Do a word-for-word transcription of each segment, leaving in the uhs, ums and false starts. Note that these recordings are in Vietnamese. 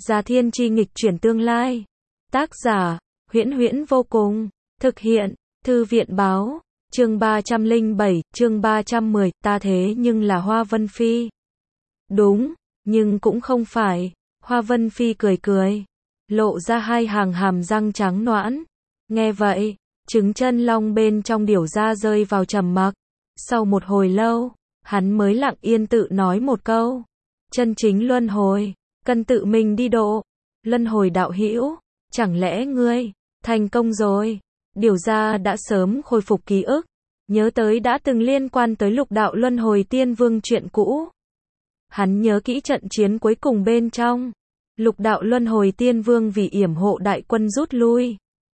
Gia Thiên Chi nghịch chuyển tương lai. Tác giả, Huyễn Huyễn vô cùng. Thực hiện, Thư viện báo. Chương ba trăm lẻ bảy, chương ba trăm mười, ta thế nhưng là Hoa Vân Phi. Đúng, nhưng cũng không phải. Hoa Vân Phi cười cười, lộ ra hai hàng hàm răng trắng nõn. Nghe vậy, trứng chân long bên trong điểu ra rơi vào trầm mặc. Sau một hồi lâu, hắn mới lặng yên tự nói một câu. Chân chính luân hồi, cần tự mình đi độ. Luân hồi đạo hữu, chẳng lẽ ngươi thành công rồi? Điểu ra đã sớm khôi phục ký ức, nhớ tới đã từng liên quan tới lục đạo luân hồi tiên vương chuyện cũ. Hắn nhớ kỹ trận chiến cuối cùng bên trong, lục đạo luân hồi tiên vương vì yểm hộ đại quân rút lui,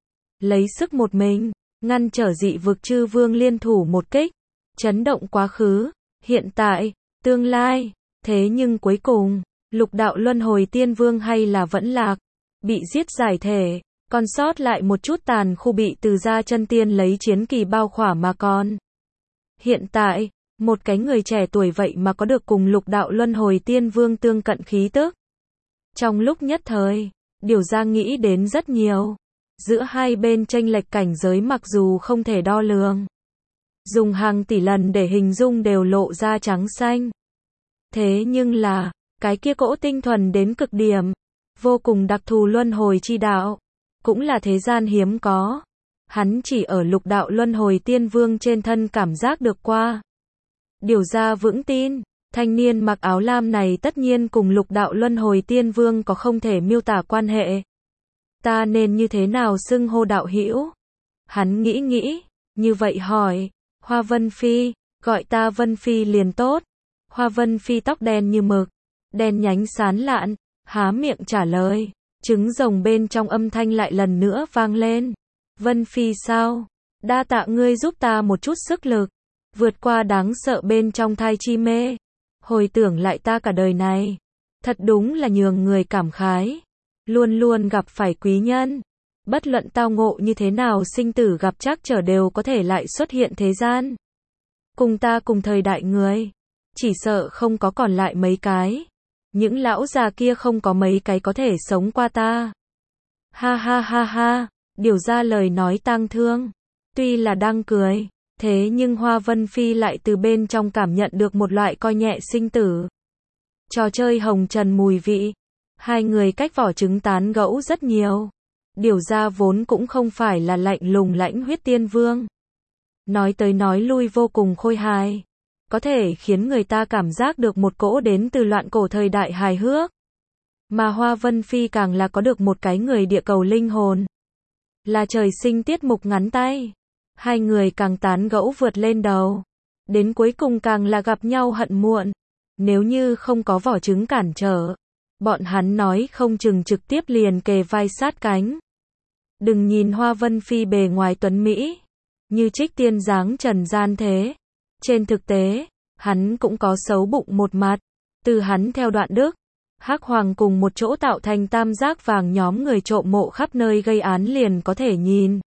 lấy sức một mình, ngăn trở dị vực chư vương liên thủ một kích, chấn động quá khứ, hiện tại, tương lai. Thế nhưng cuối cùng, lục đạo luân hồi tiên vương hay là vẫn lạc, bị giết giải thể, còn sót lại một chút tàn khu bị từ gia chân tiên lấy chiến kỳ bao khỏa mà còn. Hiện tại, một cái người trẻ tuổi vậy mà có được cùng lục đạo luân hồi tiên vương tương cận khí tức. Trong lúc nhất thời, điều ra nghĩ đến rất nhiều. Giữa hai bên chênh lệch cảnh giới mặc dù không thể đo lường, dùng hàng tỷ lần để hình dung đều lộ ra trắng xanh. Thế nhưng là, cái kia cỗ tinh thuần đến cực điểm, vô cùng đặc thù luân hồi chi đạo, cũng là thế gian hiếm có. Hắn chỉ ở lục đạo luân hồi tiên vương trên thân cảm giác được qua. Điều ra vững tin, thanh niên mặc áo lam này tất nhiên cùng lục đạo luân hồi tiên vương có không thể miêu tả quan hệ. Ta nên như thế nào xưng hô đạo hữu? Hắn nghĩ nghĩ, như vậy hỏi, Hoa Vân Phi, gọi ta Vân Phi liền tốt. Hoa Vân Phi tóc đen như mực, đen nhánh sán lạn, há miệng trả lời, trứng rồng bên trong âm thanh lại lần nữa vang lên. Vân Phi sao? Đa tạ ngươi giúp ta một chút sức lực, vượt qua đáng sợ bên trong thai chi mê. Hồi tưởng lại ta cả đời này, thật đúng là nhường người cảm khái. Luôn luôn gặp phải quý nhân, bất luận tao ngộ như thế nào sinh tử gặp trắc trở đều có thể lại xuất hiện thế gian. Cùng ta cùng thời đại người, chỉ sợ không có còn lại mấy cái. Những lão già kia không có mấy cái có thể sống qua ta. Ha ha ha ha, điều ra lời nói tang thương. Tuy là đang cười, thế nhưng Hoa Vân Phi lại từ bên trong cảm nhận được một loại coi nhẹ sinh tử. Trò chơi hồng trần mùi vị. Hai người cách vỏ trứng tán gẫu rất nhiều. Điều ra vốn cũng không phải là lạnh lùng lãnh huyết tiên vương. Nói tới nói lui vô cùng khôi hài. Có thể khiến người ta cảm giác được một cỗ đến từ loạn cổ thời đại hài hước. Mà Hoa Vân Phi càng là có được một cái người địa cầu linh hồn. Là trời sinh tiết mục ngắn tay. Hai người càng tán gẫu vượt lên đầu. Đến cuối cùng càng là gặp nhau hận muộn. Nếu như không có vỏ trứng cản trở, bọn hắn nói không chừng trực tiếp liền kề vai sát cánh. Đừng nhìn Hoa Vân Phi bề ngoài tuấn Mỹ, như trích tiên dáng trần gian thế. Trên thực tế, hắn cũng có xấu bụng một mặt. Từ hắn theo Đoạn Đức, Hắc Hoàng cùng một chỗ tạo thành tam giác vàng nhóm người trộm mộ khắp nơi gây án liền có thể nhìn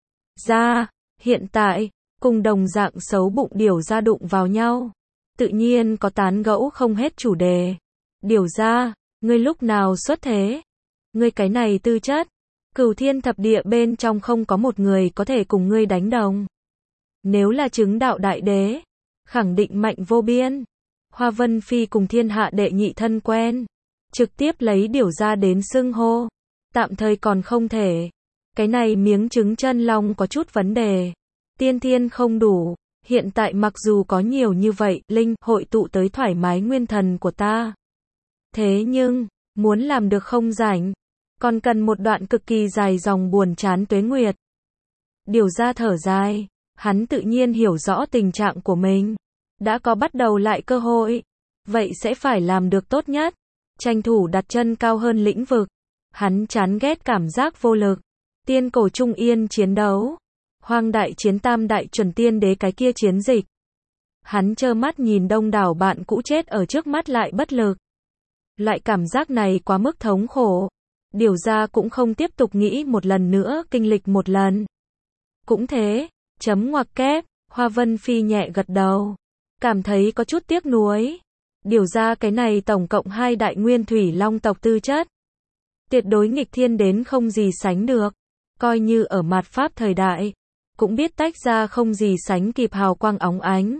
ra. Hiện tại, cùng đồng dạng xấu bụng điều ra đụng vào nhau, tự nhiên có tán gẫu không hết chủ đề. Điều ra, ngươi lúc nào xuất thế? Ngươi cái này tư chất, cửu thiên thập địa bên trong không có một người có thể cùng ngươi đánh đồng. Nếu là chứng đạo đại đế, khẳng định mạnh vô biên. Hoa Vân Phi cùng thiên hạ đệ nhị thân quen, trực tiếp lấy điều ra đến xưng hô. Tạm thời còn không thể. Cái này miếng trứng chân long có chút vấn đề. Tiên thiên không đủ. Hiện tại mặc dù có nhiều như vậy, linh hội tụ tới thoải mái nguyên thần của ta. Thế nhưng, muốn làm được không rảnh, còn cần một đoạn cực kỳ dài dòng buồn chán tuế nguyệt. Điều ra thở dài, hắn tự nhiên hiểu rõ tình trạng của mình. Đã có bắt đầu lại cơ hội, vậy sẽ phải làm được tốt nhất. Tranh thủ đặt chân cao hơn lĩnh vực. Hắn chán ghét cảm giác vô lực. Tiên cổ trung yên chiến đấu, hoang đại chiến tam đại chuẩn tiên đế cái kia chiến dịch. Hắn trơ mắt nhìn đông đảo bạn cũ chết ở trước mắt lại bất lực. Loại cảm giác này quá mức thống khổ. Điều ra cũng không tiếp tục nghĩ một lần nữa kinh lịch một lần. Cũng thế, chấm ngoặc kép, Hoa Vân Phi nhẹ gật đầu. Cảm thấy có chút tiếc nuối. Điều ra cái này tổng cộng hai đại nguyên thủy long tộc tư chất. tuyệt đối nghịch thiên đến không gì sánh được. Coi như ở mạt Pháp thời đại, cũng biết tách ra không gì sánh kịp hào quang óng ánh.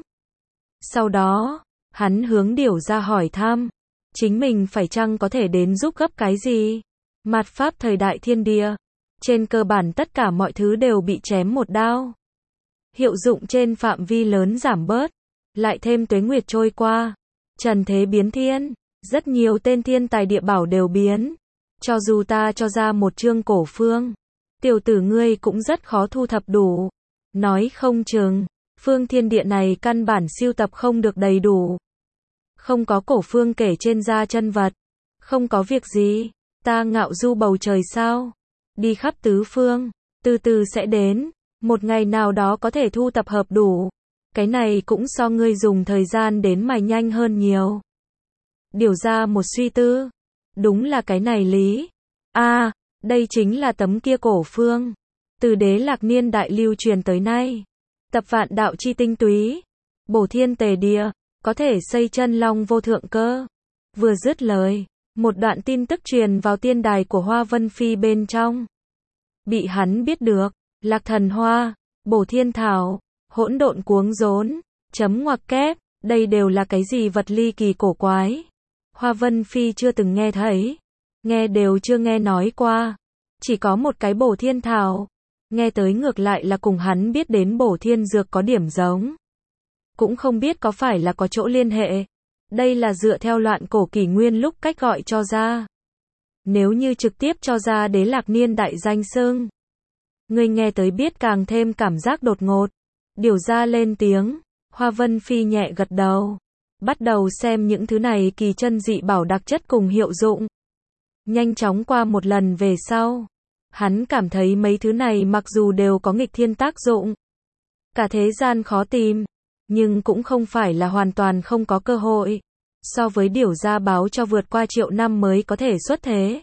Sau đó, hắn hướng Điểu Gia hỏi thăm, chính mình phải chăng có thể đến giúp gấp cái gì? Mạt Pháp thời đại thiên địa, trên cơ bản tất cả mọi thứ đều bị chém một đao. Hiệu dụng trên phạm vi lớn giảm bớt, lại thêm tuế nguyệt trôi qua, trần thế biến thiên, rất nhiều tên thiên tài địa bảo đều biến. Cho dù ta cho ra một chương cổ phương, tiểu tử ngươi cũng rất khó thu thập đủ. Nói không chừng, phương thiên địa này căn bản siêu tập không được đầy đủ. Không có cổ phương kể trên da chân vật. Không có việc gì, ta ngạo du bầu trời sao? Đi khắp tứ phương, từ từ sẽ đến, một ngày nào đó có thể thu tập hợp đủ. Cái này cũng so ngươi dùng thời gian đến mài nhanh hơn nhiều. Điều ra một suy tư, đúng là cái này lý. A, à, đây chính là tấm kia cổ phương, từ đế lạc niên đại lưu truyền tới nay. Tập vạn đạo chi tinh túy, bổ thiên tề địa, có thể xây chân long vô thượng cơ. Vừa dứt lời, một đoạn tin tức truyền vào tiên đài của Hoa Vân Phi bên trong. Bị hắn biết được, Lạc Thần Hoa, Bổ Thiên Thảo, Hỗn Độn Cuống Rốn, chấm ngoặc kép, đây đều là cái gì vật ly kỳ cổ quái. Hoa Vân Phi chưa từng nghe thấy, nghe đều chưa nghe nói qua, chỉ có một cái Bổ Thiên Thảo, nghe tới ngược lại là cùng hắn biết đến Bổ Thiên Dược có điểm giống. Cũng không biết có phải là có chỗ liên hệ. Đây là dựa theo loạn cổ kỷ nguyên lúc cách gọi cho ra. Nếu như trực tiếp cho ra đế lạc niên đại danh xưng, ngươi nghe tới biết càng thêm cảm giác đột ngột. Điều ra lên tiếng, Hoa Vân Phi nhẹ gật đầu. Bắt đầu xem những thứ này kỳ chân dị bảo đặc chất cùng hiệu dụng. Nhanh chóng qua một lần về sau. Hắn cảm thấy mấy thứ này mặc dù đều có nghịch thiên tác dụng. Cả thế gian khó tìm. Nhưng cũng không phải là hoàn toàn không có cơ hội. So với Điểu Gia báo cho vượt qua triệu năm mới có thể xuất thế.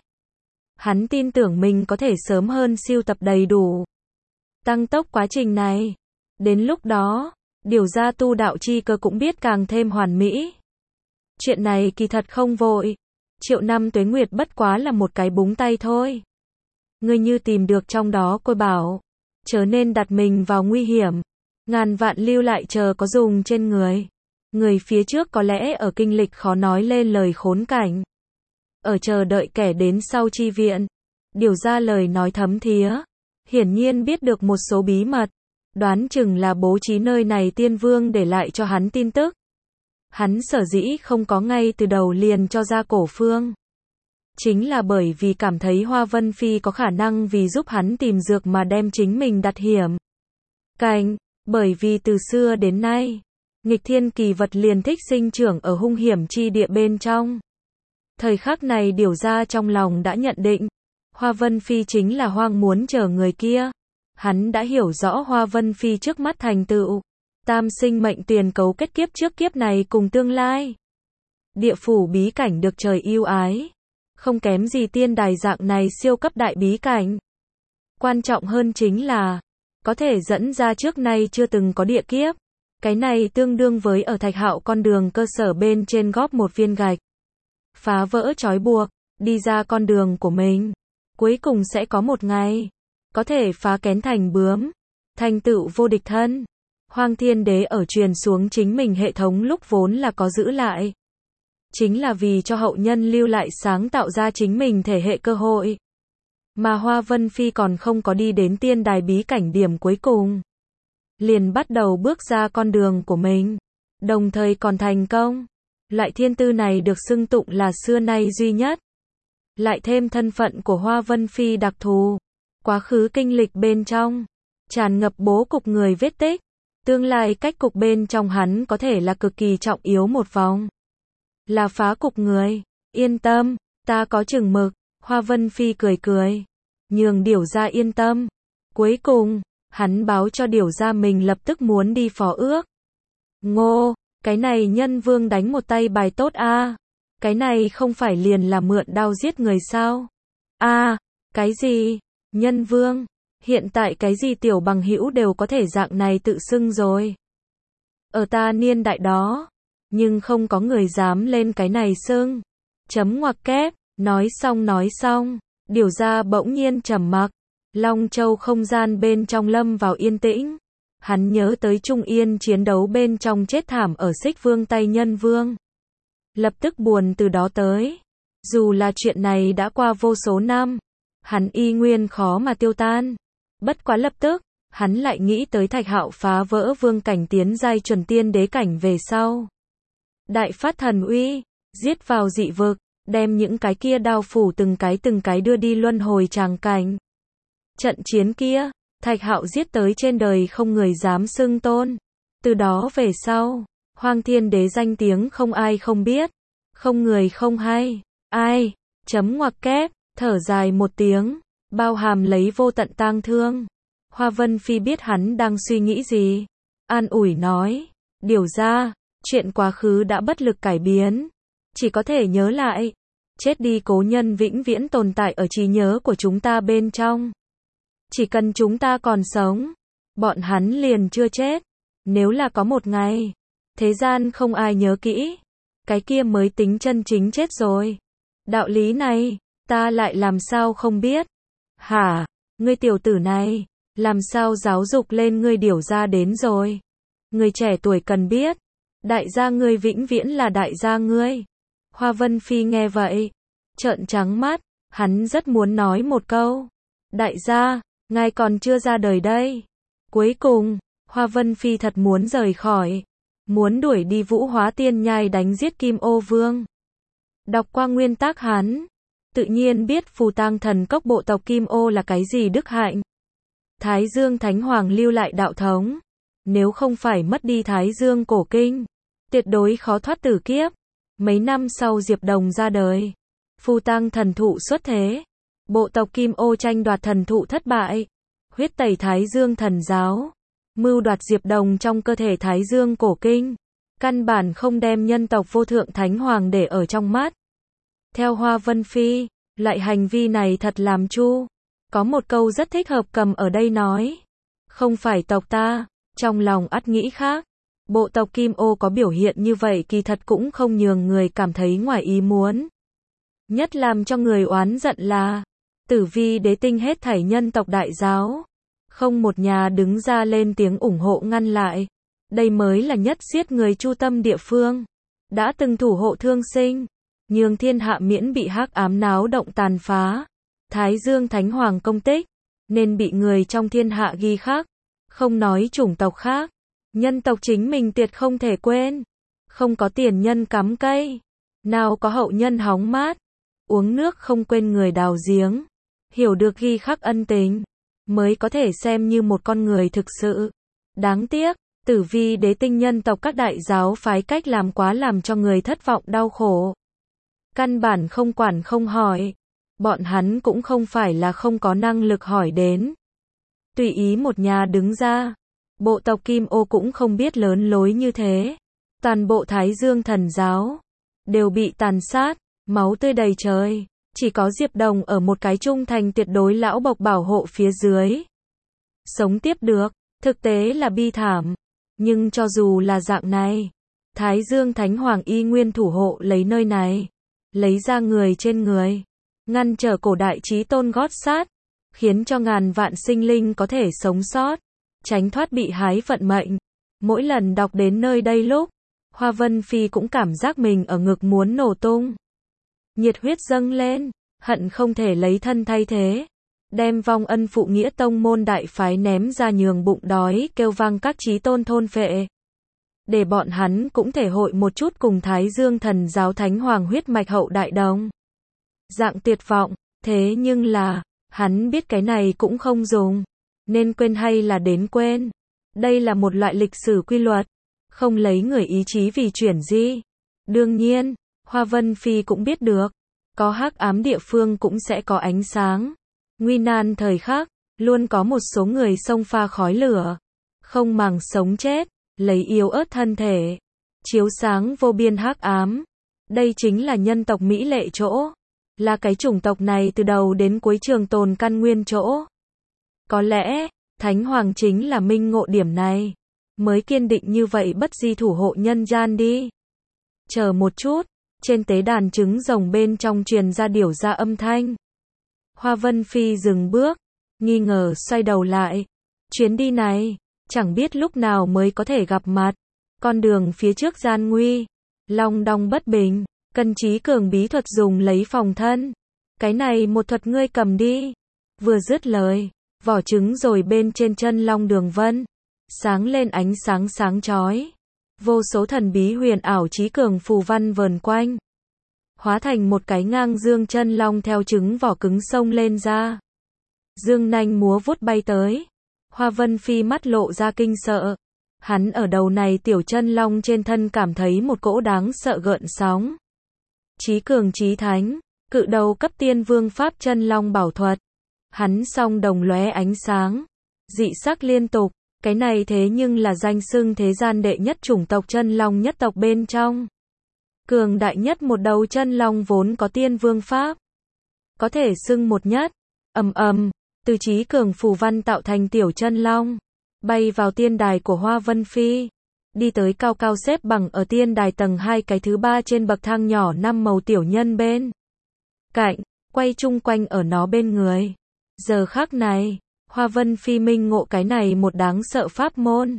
Hắn tin tưởng mình có thể sớm hơn siêu tập đầy đủ. Tăng tốc quá trình này. Đến lúc đó, Điểu Gia tu đạo chi cơ cũng biết càng thêm hoàn mỹ. Chuyện này kỳ thật không vội. Triệu năm tuế nguyệt bất quá là một cái búng tay thôi. Ngươi như tìm được trong đó côi bảo, chớ nên đặt mình vào nguy hiểm. Ngàn vạn lưu lại chờ có dùng trên người. Người phía trước có lẽ ở kinh lịch khó nói lên lời khốn cảnh. Ở chờ đợi kẻ đến sau chi viện. Điều ra lời nói thấm thía. Hiển nhiên biết được một số bí mật. Đoán chừng là bố trí nơi này tiên vương để lại cho hắn tin tức. Hắn sở dĩ không có ngay từ đầu liền cho ra cổ phương. Chính là bởi vì cảm thấy Hoa Vân Phi có khả năng vì giúp hắn tìm dược mà đem chính mình đặt hiểm cảnh. Bởi vì từ xưa đến nay, nghịch thiên kỳ vật liền thích sinh trưởng ở hung hiểm chi địa bên trong. Thời khắc này Điểu Gia trong lòng đã nhận định, Hoa Vân Phi chính là hoang muốn chờ người kia. Hắn đã hiểu rõ Hoa Vân Phi trước mắt thành tựu, tam sinh mệnh tiền cấu kết kiếp trước kiếp này cùng tương lai. Địa phủ bí cảnh được trời yêu ái, không kém gì tiên đài dạng này siêu cấp đại bí cảnh. Quan trọng hơn chính là có thể dẫn ra trước nay chưa từng có địa kiếp. Cái này tương đương với ở Thạch Hạo con đường cơ sở bên trên góp một viên gạch. Phá vỡ trói buộc, đi ra con đường của mình. Cuối cùng sẽ có một ngày, có thể phá kén thành bướm, thành tựu vô địch thân. Hoang Thiên Đế ở truyền xuống chính mình hệ thống lúc vốn là có giữ lại. Chính là vì cho hậu nhân lưu lại sáng tạo ra chính mình thể hệ cơ hội. Mà Hoa Vân Phi còn không có đi đến tiên đài bí cảnh điểm cuối cùng. Liền bắt đầu bước ra con đường của mình. Đồng thời còn thành công. Loại thiên tư này được xưng tụng là xưa nay duy nhất. Lại thêm thân phận của Hoa Vân Phi đặc thù. Quá khứ kinh lịch bên trong. Tràn ngập bố cục người vết tích. Tương lai cách cục bên trong hắn có thể là cực kỳ trọng yếu một vòng. Là phá cục người. Yên tâm, ta có chừng mực. Hoa Vân Phi cười cười. Nhường Điểu Gia yên tâm. Cuối cùng, hắn báo cho Điểu Gia mình lập tức muốn đi phó ước. Ngô, cái này nhân vương đánh một tay bài tốt a. À. Cái này không phải liền là mượn đao giết người sao? A, à, cái gì? Nhân vương? Hiện tại cái gì tiểu bằng hữu đều có thể dạng này tự xưng rồi. Ở ta niên đại đó, nhưng không có người dám lên cái này xưng. Chấm ngoặc kép, nói xong nói xong, Điểu gia bỗng nhiên trầm mặc, Long Châu không gian bên trong lâm vào yên tĩnh. Hắn nhớ tới Trung Yên chiến đấu bên trong chết thảm ở Xích Vương tay Nhân Vương. Lập tức buồn từ đó tới. Dù là chuyện này đã qua vô số năm, hắn y nguyên khó mà tiêu tan. Bất quá lập tức, hắn lại nghĩ tới Thạch Hạo phá vỡ vương cảnh tiến giai chuẩn tiên đế cảnh về sau. Đại phát thần uy, giết vào dị vực, đem những cái kia đao phủ từng cái từng cái đưa đi luân hồi tràng cảnh. Trận chiến kia, Thạch Hạo giết tới trên đời không người dám xưng tôn. Từ đó về sau, Hoang Thiên Đế danh tiếng không ai không biết, không người không hay. Ai, chấm ngoặc kép, thở dài một tiếng, bao hàm lấy vô tận tang thương. Hoa Vân Phi biết hắn đang suy nghĩ gì, an ủi nói, Điểu gia, chuyện quá khứ đã bất lực cải biến, chỉ có thể nhớ lại. Chết đi cố nhân vĩnh viễn tồn tại ở trí nhớ của chúng ta bên trong. Chỉ cần chúng ta còn sống, bọn hắn liền chưa chết. Nếu là có một ngày, thế gian không ai nhớ kỹ, cái kia mới tính chân chính chết rồi. Đạo lý này, ta lại làm sao không biết? Hả, ngươi tiểu tử này, làm sao giáo dục lên ngươi Điểu gia đến rồi? Người trẻ tuổi cần biết, đại gia ngươi vĩnh viễn là đại gia ngươi. Hoa Vân Phi nghe vậy, trợn trắng mắt, hắn rất muốn nói một câu. Đại gia, ngài còn chưa ra đời đây. Cuối cùng, Hoa Vân Phi thật muốn rời khỏi, muốn đuổi đi Vũ Hóa Tiên Nhai đánh giết Kim Ô Vương. Đọc qua nguyên tác hắn, tự nhiên biết Phù Tang Thần Cốc bộ tộc Kim Ô là cái gì đức hạnh. Thái Dương Thánh Hoàng lưu lại đạo thống, nếu không phải mất đi Thái Dương cổ kinh, tuyệt đối khó thoát tử kiếp. Mấy năm sau Diệp Đồng ra đời, Phù Tang thần thụ xuất thế, bộ tộc Kim Ô tranh đoạt thần thụ thất bại, huyết tẩy Thái Dương thần giáo, mưu đoạt Diệp Đồng trong cơ thể Thái Dương cổ kinh, căn bản không đem nhân tộc vô thượng Thánh Hoàng để ở trong mắt. Theo Hoa Vân Phi, loại hành vi này thật làm chu. Có một câu rất thích hợp cầm ở đây nói, không phải tộc ta, trong lòng ắt nghĩ khác. Bộ tộc Kim Ô có biểu hiện như vậy kỳ thật cũng không nhường người cảm thấy ngoài ý muốn. Nhất làm cho người oán giận là, Tử Vi Đế Tinh hết thảy nhân tộc đại giáo, không một nhà đứng ra lên tiếng ủng hộ ngăn lại. Đây mới là nhất giết người chu tâm địa phương. Đã từng thủ hộ thương sinh, nhường thiên hạ miễn bị hắc ám náo động tàn phá. Thái Dương Thánh Hoàng công tích, nên bị người trong thiên hạ ghi khắc. Không nói chủng tộc khác, nhân tộc chính mình tuyệt không thể quên. Không có tiền nhân cắm cây, nào có hậu nhân hóng mát. Uống nước không quên người đào giếng. Hiểu được ghi khắc ân tình, mới có thể xem như một con người thực sự. Đáng tiếc, Tử Vi Đế Tinh nhân tộc các đại giáo phái cách làm quá làm cho người thất vọng đau khổ. Căn bản không quản không hỏi. Bọn hắn cũng không phải là không có năng lực hỏi đến. Tùy ý một nhà đứng ra, bộ tộc Kim Ô cũng không biết lớn lối như thế. Toàn bộ Thái Dương thần giáo đều bị tàn sát, máu tươi đầy trời. Chỉ có Diệp Đồng ở một cái trung thành tuyệt đối lão bộc bảo hộ phía dưới, sống tiếp được. Thực tế là bi thảm. Nhưng cho dù là dạng này, Thái Dương Thánh Hoàng y nguyên thủ hộ lấy nơi này, lấy ra người trên người, ngăn trở cổ đại chí tôn gót sát, khiến cho ngàn vạn sinh linh có thể sống sót, tránh thoát bị hái vận mệnh. Mỗi lần đọc đến nơi đây lúc, Hoa Vân Phi cũng cảm giác mình ở ngực muốn nổ tung. Nhiệt huyết dâng lên, hận không thể lấy thân thay thế, đem vong ân phụ nghĩa tông môn đại phái ném ra nhường bụng đói kêu vang các chí tôn thôn phệ. Để bọn hắn cũng thể hội một chút cùng Thái Dương thần giáo Thánh Hoàng huyết mạch hậu đại đồng. Dạng tuyệt vọng, thế nhưng là, hắn biết cái này cũng không dùng, nên quên hay là đến quên. Đây là một loại lịch sử quy luật, không lấy người ý chí vì chuyển di. Đương nhiên, Hoa Vân Phi cũng biết được, có hắc ám địa phương cũng sẽ có ánh sáng. Nguy nan thời khắc, luôn có một số người xông pha khói lửa, không màng sống chết, lấy yếu ớt thân thể, chiếu sáng vô biên hắc ám. Đây chính là nhân tộc mỹ lệ chỗ, là cái chủng tộc này từ đầu đến cuối trường tồn căn nguyên chỗ. Có lẽ, Thánh Hoàng chính là minh ngộ điểm này, mới kiên định như vậy bất di thủ hộ nhân gian đi. Chờ một chút, trên tế đàn trứng rồng bên trong truyền ra điểu ra âm thanh. Hoa Vân Phi dừng bước, nghi ngờ xoay đầu lại. Chuyến đi này, chẳng biết lúc nào mới có thể gặp mặt. Con đường phía trước gian nguy, long đong bất bình, cần trí cường bí thuật dùng lấy phòng thân. Cái này một thuật ngươi cầm đi. Vừa dứt lời, vỏ trứng rồi bên trên chân long đường vân, sáng lên ánh sáng sáng chói. Vô số thần bí huyền ảo trí cường phù văn vờn quanh, hóa thành một cái ngang dương chân long theo trứng vỏ cứng xông lên ra. Dương nanh múa vuốt bay tới. Hoa Vân Phi mắt lộ ra kinh sợ. Hắn ở đầu này tiểu chân long trên thân cảm thấy một cỗ đáng sợ gợn sóng. Chí cường chí thánh, cự đầu cấp tiên vương pháp chân long bảo thuật. Hắn song đồng lóe ánh sáng, dị sắc liên tục. Cái này thế nhưng là danh xưng thế gian đệ nhất chủng tộc chân long nhất tộc bên trong. Cường đại nhất một đầu chân long vốn có tiên vương pháp. Có thể xưng một nhất. Ầm ầm, từ chí cường phù văn tạo thành tiểu chân long, bay vào tiên đài của Hoa Vân Phi. Đi tới cao cao xếp bằng ở tiên đài tầng hai cái thứ ba trên bậc thang nhỏ năm màu tiểu nhân bên cạnh, quay chung quanh ở nó bên người. Giờ khắc này, Hoa Vân Phi minh ngộ cái này một đáng sợ pháp môn.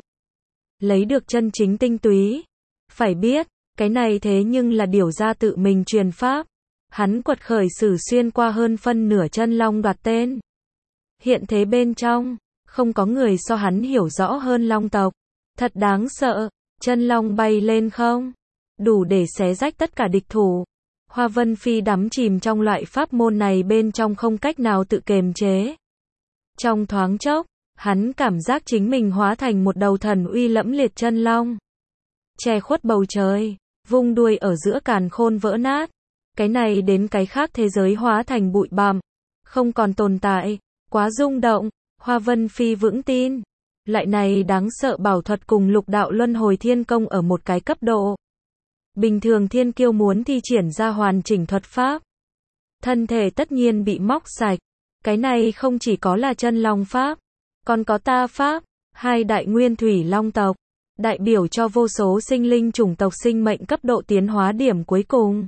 Lấy được chân chính tinh túy. Phải biết, cái này thế nhưng là điểu gia tự mình truyền pháp. Hắn quật khởi sử xuyên qua hơn phân nửa chân long đoạt tên. Hiện thế bên trong, không có người so hắn hiểu rõ hơn long tộc. Thật đáng sợ, chân long bay lên không? Đủ để xé rách tất cả địch thủ. Hoa Vân Phi đắm chìm trong loại pháp môn này bên trong không cách nào tự kiềm chế. Trong thoáng chốc, hắn cảm giác chính mình hóa thành một đầu thần uy lẫm liệt chân long. Che khuất bầu trời, vung đuôi ở giữa càn khôn vỡ nát. Cái này đến cái khác thế giới hóa thành bụi bặm, không còn tồn tại, quá rung động. Hoa Vân Phi vững tin, lại này đáng sợ bảo thuật cùng lục đạo luân hồi thiên công ở một cái cấp độ. Bình thường thiên kiêu muốn thi triển ra hoàn chỉnh thuật pháp, thân thể tất nhiên bị móc sạch. Cái này không chỉ có là chân long pháp, còn có ta pháp, hai đại nguyên thủy long tộc, đại biểu cho vô số sinh linh chủng tộc sinh mệnh cấp độ tiến hóa điểm cuối cùng.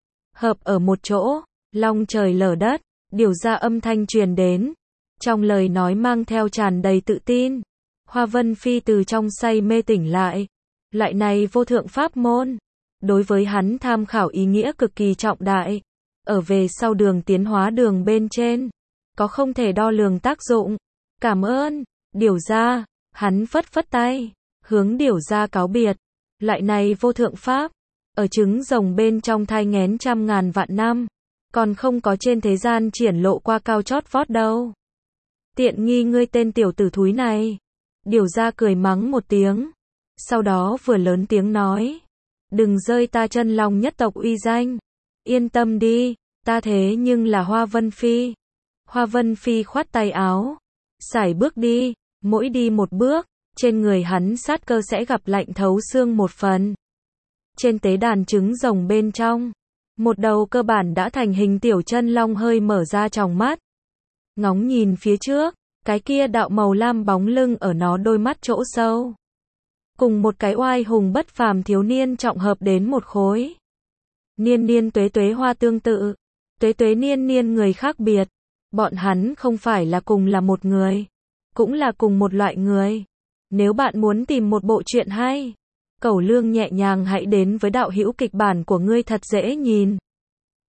Hợp ở một chỗ, long trời lở đất, điều ra âm thanh truyền đến. Trong lời nói mang theo tràn đầy tự tin. Hoa Vân Phi từ trong say mê tỉnh lại. Lại này vô thượng pháp môn, đối với hắn tham khảo ý nghĩa cực kỳ trọng đại. Ở về sau đường tiến hóa đường bên trên, có không thể đo lường tác dụng. Cảm ơn, điều ra, hắn phất phất tay, hướng điều ra cáo biệt. Lại này vô thượng pháp, ở trứng rồng bên trong thai nghén trăm ngàn vạn năm, còn không có trên thế gian triển lộ qua cao chót vót đâu. Tiện nghi ngươi tên tiểu tử thúi này. Điều ra cười mắng một tiếng, sau đó vừa lớn tiếng nói, đừng rơi ta chân long nhất tộc uy danh. Yên tâm đi, ta thế nhưng là Hoa Vân Phi. Hoa Vân Phi khoát tay áo, sải bước đi, mỗi đi một bước, trên người hắn sát cơ sẽ gặp lạnh thấu xương một phần. Trên tế đàn trứng rồng bên trong, một đầu cơ bản đã thành hình tiểu chân long hơi mở ra tròng mắt, ngóng nhìn phía trước, cái kia đạo màu lam bóng lưng ở nó đôi mắt chỗ sâu, cùng một cái oai hùng bất phàm thiếu niên trọng hợp đến một khối. Niên niên tuế tuế hoa tương tự, tuế tuế niên niên người khác biệt. Bọn hắn không phải là cùng là một người, cũng là cùng một loại người. Nếu bạn muốn tìm một bộ truyện hay, cẩu lương nhẹ nhàng hãy đến với đạo hữu kịch bản của ngươi thật dễ nhìn.